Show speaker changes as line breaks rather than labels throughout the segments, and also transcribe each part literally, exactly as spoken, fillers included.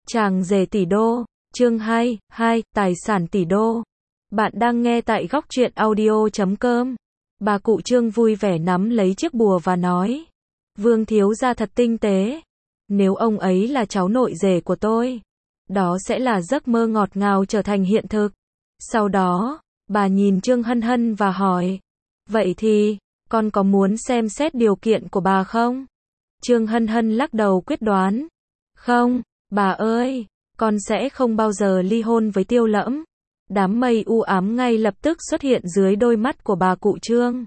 Chàng rể tỷ đô, chương hai, hai, tài sản tỷ đô. Bạn đang nghe tại góc truyện audio chấm com. Bà cụ Trương vui vẻ nắm lấy chiếc bùa và nói, Vương thiếu gia thật tinh tế. Nếu ông ấy là cháu nội rể của tôi, đó sẽ là giấc mơ ngọt ngào trở thành hiện thực. Sau đó, bà nhìn Trương Hân Hân và hỏi, vậy thì, con có muốn xem xét điều kiện của bà không? Trương Hân Hân lắc đầu quyết đoán, không, bà ơi, con sẽ không bao giờ ly hôn với Tiêu Lẫm. Đám mây u ám ngay lập tức xuất hiện dưới đôi mắt của bà cụ Trương.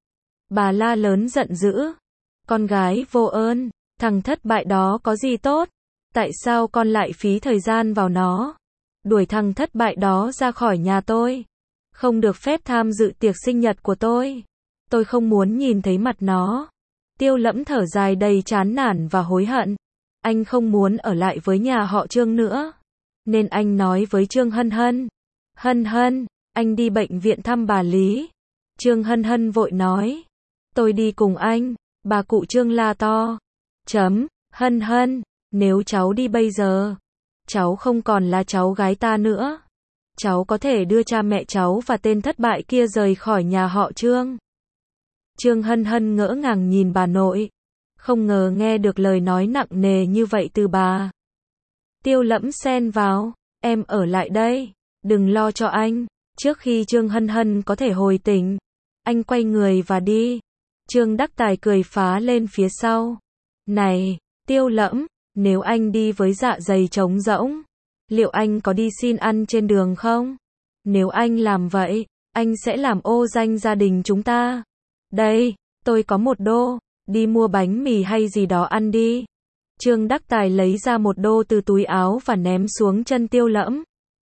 Bà la lớn giận dữ, con gái vô ơn, thằng thất bại đó có gì tốt? Tại sao con lại phí thời gian vào nó? Đuổi thằng thất bại đó ra khỏi nhà tôi. Không được phép tham dự tiệc sinh nhật của tôi. Tôi không muốn nhìn thấy mặt nó. Tiêu Lẫm thở dài đầy chán nản và hối hận. Anh không muốn ở lại với nhà họ Trương nữa. Nên anh nói với Trương Hân Hân. Hân Hân, anh đi bệnh viện thăm bà Lý. Trương Hân Hân vội nói. Tôi đi cùng anh. Bà cụ Trương la to. Chấm, Hân Hân, nếu cháu đi bây giờ, cháu không còn là cháu gái ta nữa. Cháu có thể đưa cha mẹ cháu và tên thất bại kia rời khỏi nhà họ Trương. Trương Hân Hân ngỡ ngàng nhìn bà nội. Không ngờ nghe được lời nói nặng nề như vậy từ bà. Tiêu Lẫm xen vào, em ở lại đây, đừng lo cho anh. Trước khi Trương Hân Hân có thể hồi tỉnh, anh quay người và đi. Trương Đắc Tài cười phá lên phía sau. Này, Tiêu Lẫm, nếu anh đi với dạ dày trống rỗng, liệu anh có đi xin ăn trên đường không? Nếu anh làm vậy, anh sẽ làm ô danh gia đình chúng ta. Đây, tôi có một đô, đi mua bánh mì hay gì đó ăn đi. Trương Đắc Tài lấy ra một đô từ túi áo và ném xuống chân Tiêu Lẫm.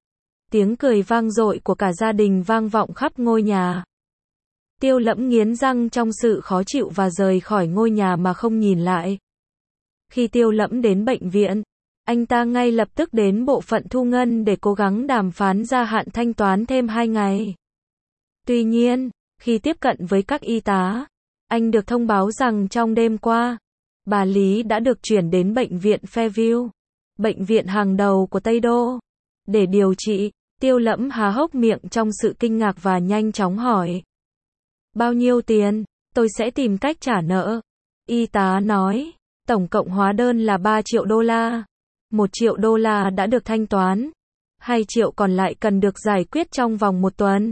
Tiếng cười vang dội của cả gia đình vang vọng khắp ngôi nhà. Tiêu Lẫm nghiến răng trong sự khó chịu và rời khỏi ngôi nhà mà không nhìn lại. Khi Tiêu Lẫm đến bệnh viện, anh ta ngay lập tức đến bộ phận thu ngân để cố gắng đàm phán gia hạn thanh toán thêm hai ngày. Tuy nhiên, khi tiếp cận với các y tá, anh được thông báo rằng trong đêm qua, bà Lý đã được chuyển đến bệnh viện Fairview, bệnh viện hàng đầu của Tây Đô, để điều trị. Tiêu Lẫm há hốc miệng trong sự kinh ngạc và nhanh chóng hỏi. Bao nhiêu tiền? Tôi sẽ tìm cách trả nợ. Y tá nói, tổng cộng hóa đơn là ba triệu đô la. một triệu đô la đã được thanh toán. hai triệu còn lại cần được giải quyết trong vòng một tuần.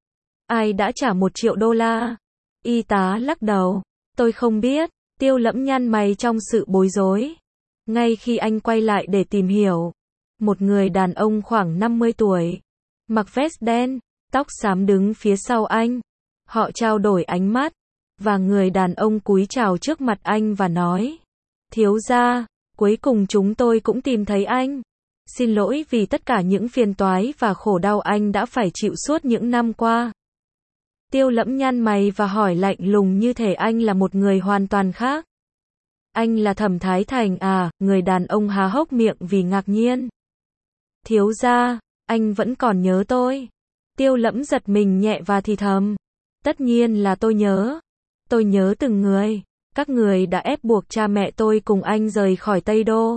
Ai đã trả một triệu đô la? Y tá lắc đầu. Tôi không biết. Tiêu Lẫm nhăn mày trong sự bối rối. Ngay khi anh quay lại để tìm hiểu, một người đàn ông khoảng năm mươi tuổi, mặc vest đen, tóc xám đứng phía sau anh. Họ trao đổi ánh mắt, và người đàn ông cúi chào trước mặt anh và nói, thiếu gia, cuối cùng chúng tôi cũng tìm thấy anh. Xin lỗi vì tất cả những phiền toái và khổ đau anh đã phải chịu suốt những năm qua. Tiêu Lẫm nhăn mày và hỏi lạnh lùng như thể anh là một người hoàn toàn khác. Anh là Thẩm Thái Thành à? Người đàn ông há hốc miệng vì ngạc nhiên. Thiếu gia, anh vẫn còn nhớ tôi. Tiêu Lẫm giật mình nhẹ và thì thầm. Tất nhiên là tôi nhớ. Tôi nhớ từng người. Các người đã ép buộc cha mẹ tôi cùng anh rời khỏi Tây Đô.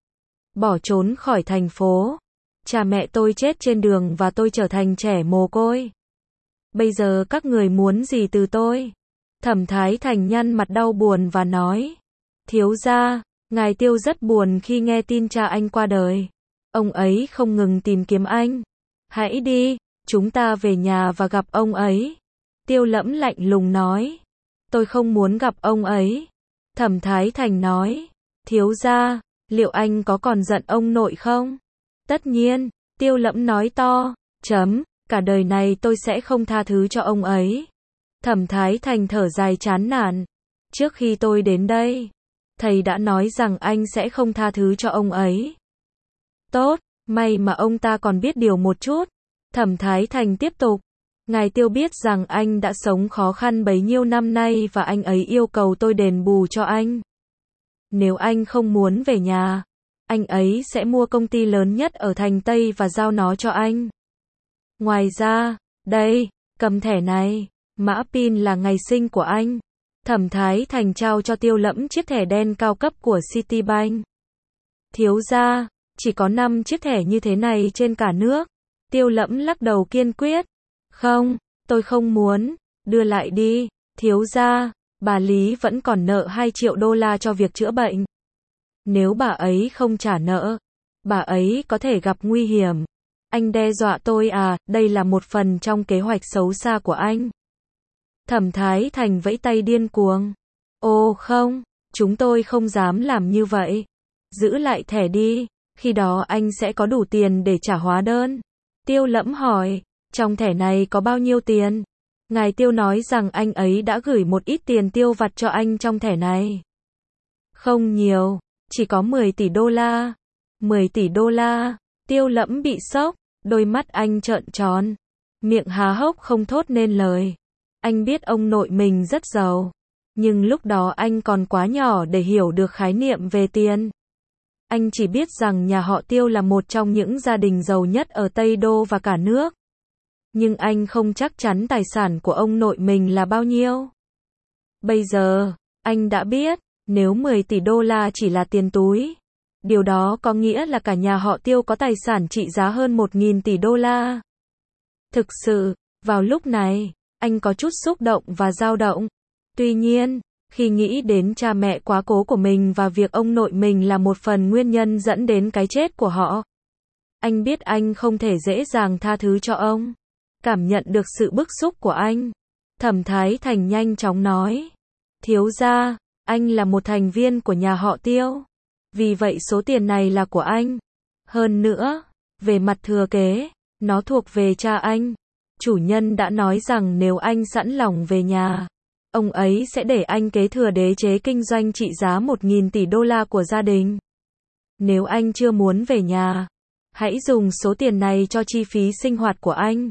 Bỏ trốn khỏi thành phố. Cha mẹ tôi chết trên đường và tôi trở thành trẻ mồ côi. Bây giờ các người muốn gì từ tôi? Thẩm Thái Thành nhăn mặt đau buồn và nói. Thiếu gia, ngài Tiêu rất buồn khi nghe tin cha anh qua đời. Ông ấy không ngừng tìm kiếm anh. Hãy đi, chúng ta về nhà và gặp ông ấy. Tiêu Lẫm lạnh lùng nói. Tôi không muốn gặp ông ấy. Thẩm Thái Thành nói. Thiếu gia, liệu anh có còn giận ông nội không? Tất nhiên, Tiêu Lẫm nói to. Chấm, cả đời này tôi sẽ không tha thứ cho ông ấy. Thẩm Thái Thành thở dài chán nản. Trước khi tôi đến đây, thầy đã nói rằng anh sẽ không tha thứ cho ông ấy. Tốt, may mà ông ta còn biết điều một chút. Thẩm Thái Thành tiếp tục. Ngài Tiêu biết rằng anh đã sống khó khăn bấy nhiêu năm nay và anh ấy yêu cầu tôi đền bù cho anh. Nếu anh không muốn về nhà, anh ấy sẽ mua công ty lớn nhất ở thành Tây và giao nó cho anh. Ngoài ra, đây, cầm thẻ này, mã pin là ngày sinh của anh. Thẩm Thái Thành trao cho Tiêu Lẫm chiếc thẻ đen cao cấp của Citibank. Thiếu gia, Chỉ có năm chiếc thẻ như thế này trên cả nước. Tiêu Lẫm lắc đầu kiên quyết. Không, tôi không muốn, đưa lại đi, thiếu gia, bà Lý vẫn còn nợ hai triệu đô la cho việc chữa bệnh. Nếu bà ấy không trả nợ, bà ấy có thể gặp nguy hiểm. Anh đe dọa tôi à, đây là một phần trong kế hoạch xấu xa của anh. Thẩm Thái Thành vẫy tay điên cuồng. Ô không, chúng tôi không dám làm như vậy. Giữ lại thẻ đi, khi đó anh sẽ có đủ tiền để trả hóa đơn. Tiêu Lẫm hỏi, trong thẻ này có bao nhiêu tiền? Ngài Tiêu nói rằng anh ấy đã gửi một ít tiền tiêu vặt cho anh trong thẻ này. Không nhiều, chỉ có mười tỷ đô la. mười tỷ đô la, Tiêu Lẫm bị sốc, đôi mắt anh trợn tròn, miệng há hốc không thốt nên lời. Anh biết ông nội mình rất giàu, nhưng lúc đó anh còn quá nhỏ để hiểu được khái niệm về tiền. Anh chỉ biết rằng nhà họ Tiêu là một trong những gia đình giàu nhất ở Tây Đô và cả nước. Nhưng anh không chắc chắn tài sản của ông nội mình là bao nhiêu. Bây giờ, anh đã biết, nếu mười tỷ đô la chỉ là tiền túi, điều đó có nghĩa là cả nhà họ Tiêu có tài sản trị giá hơn một nghìn tỷ đô la. Thực sự, vào lúc này, anh có chút xúc động và dao động. Tuy nhiên, khi nghĩ đến cha mẹ quá cố của mình và việc ông nội mình là một phần nguyên nhân dẫn đến cái chết của họ, anh biết anh không thể dễ dàng tha thứ cho ông. Cảm nhận được sự bức xúc của anh, Thẩm Thái Thành nhanh chóng nói. Thiếu gia, anh là một thành viên của nhà họ Tiêu. Vì vậy số tiền này là của anh. Hơn nữa, về mặt thừa kế, nó thuộc về cha anh. Chủ nhân đã nói rằng nếu anh sẵn lòng về nhà, ông ấy sẽ để anh kế thừa đế chế kinh doanh trị giá một nghìn tỷ đô la của gia đình. Nếu anh chưa muốn về nhà, hãy dùng số tiền này cho chi phí sinh hoạt của anh.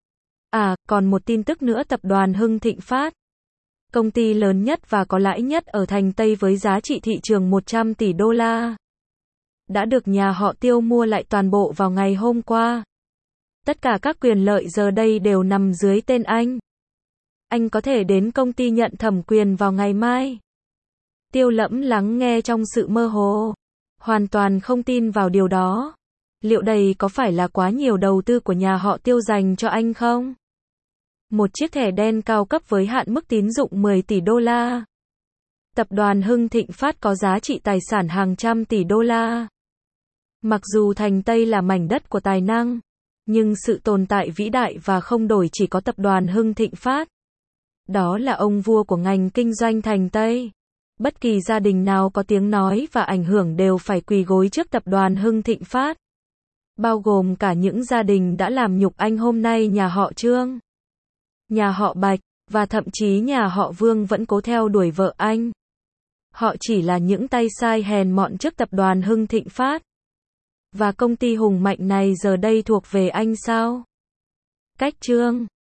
À, còn một tin tức nữa, tập đoàn Hưng Thịnh Phát, công ty lớn nhất và có lãi nhất ở thành Tây với giá trị thị trường một trăm tỷ đô la, đã được nhà họ Tiêu mua lại toàn bộ vào ngày hôm qua. Tất cả các quyền lợi giờ đây đều nằm dưới tên anh. Anh có thể đến công ty nhận thẩm quyền vào ngày mai. Tiêu Lẫm lắng nghe trong sự mơ hồ, hoàn toàn không tin vào điều đó. Liệu đây có phải là quá nhiều đầu tư của nhà họ Tiêu dành cho anh không? Một chiếc thẻ đen cao cấp với hạn mức tín dụng mười tỷ đô la. Tập đoàn Hưng Thịnh Phát có giá trị tài sản hàng trăm tỷ đô la. Mặc dù thành Tây là mảnh đất của tài năng, nhưng sự tồn tại vĩ đại và không đổi chỉ có tập đoàn Hưng Thịnh Phát. Đó là ông vua của ngành kinh doanh thành Tây. Bất kỳ gia đình nào có tiếng nói và ảnh hưởng đều phải quỳ gối trước tập đoàn Hưng Thịnh Phát. Bao gồm cả những gia đình đã làm nhục anh hôm nay, nhà họ Trương, nhà họ Bạch, và thậm chí nhà họ Vương vẫn cố theo đuổi vợ anh. Họ chỉ là những tay sai hèn mọn trước tập đoàn Hưng Thịnh Phát. Và công ty hùng mạnh này giờ đây thuộc về anh sao? Cách Trương